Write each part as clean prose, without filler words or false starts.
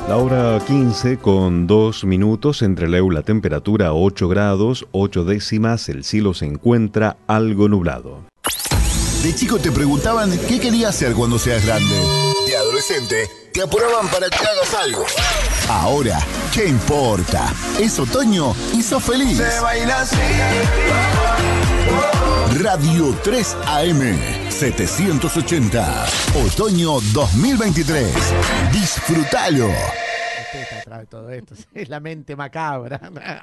La hora 15 con 2 minutos. En Trelew la temperatura 8 grados, 8 décimas. El cielo se encuentra algo nublado. De chico te preguntaban qué querías ser cuando seas grande. De adolescente te apuraban para que hagas algo. Ahora, ¿qué importa? Es otoño y sos feliz. Se baila así. Radio 3 AM 780. Otoño 2023. Disfrútalo. Usted está atrás de todo esto. Es la mente macabra.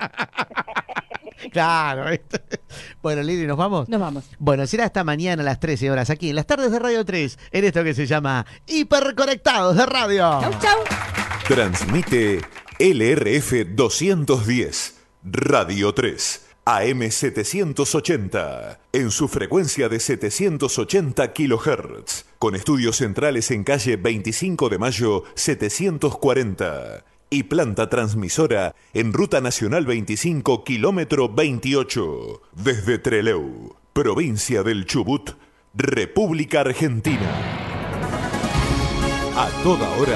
Claro. Bueno, Lili, ¿nos vamos? Nos vamos. Bueno, será hasta mañana a las 13 horas aquí en las tardes de Radio 3, en esto que se llama Hiperconectados de Radio. Chau, chau. Transmite LRF 210, Radio 3, AM 780, en su frecuencia de 780 kHz, con estudios centrales en calle 25 de Mayo 740 y planta transmisora en Ruta Nacional 25, kilómetro 28, desde Trelew, provincia del Chubut, República Argentina. A toda hora,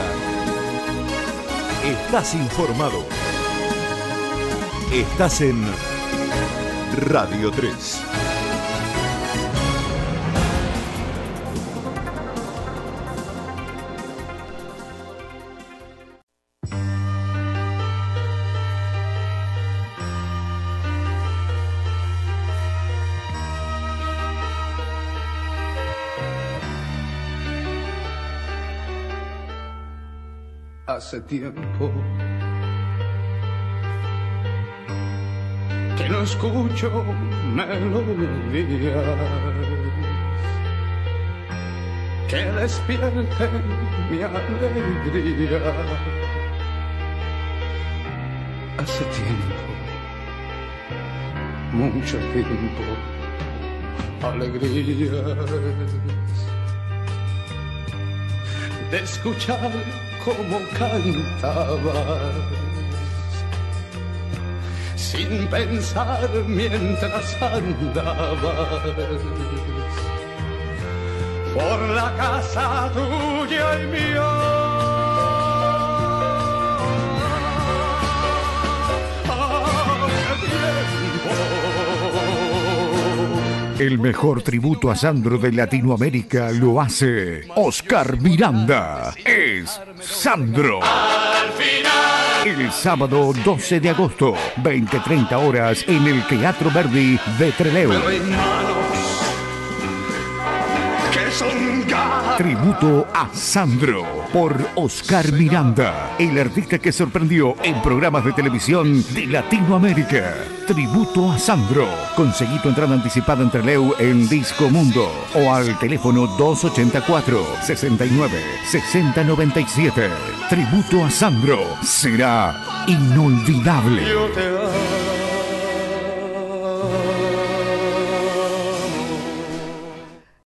estás informado. Estás en Radio 3. Hace tiempo que no escucho melodías que despierten mi alegría. Hace tiempo, mucho tiempo, alegrías de escuchar cómo cantabas, sin pensar mientras andabas por la casa tuya y mía. Hace tiempo. El mejor tributo a Sandro de Latinoamérica lo hace Oscar Miranda. Es Sandro. Al final. El sábado 12 de agosto, 20:30 horas, en el Teatro Verdi de Trelew. Pero hay manos que son gas. Tributo a Sandro por Oscar Miranda, el artista que sorprendió en programas de televisión de Latinoamérica. Tributo a Sandro. Conseguí tu entrada anticipada en Trelew en Disco Mundo o al teléfono 284 69 60 97. Tributo a Sandro será inolvidable. Yo te amo.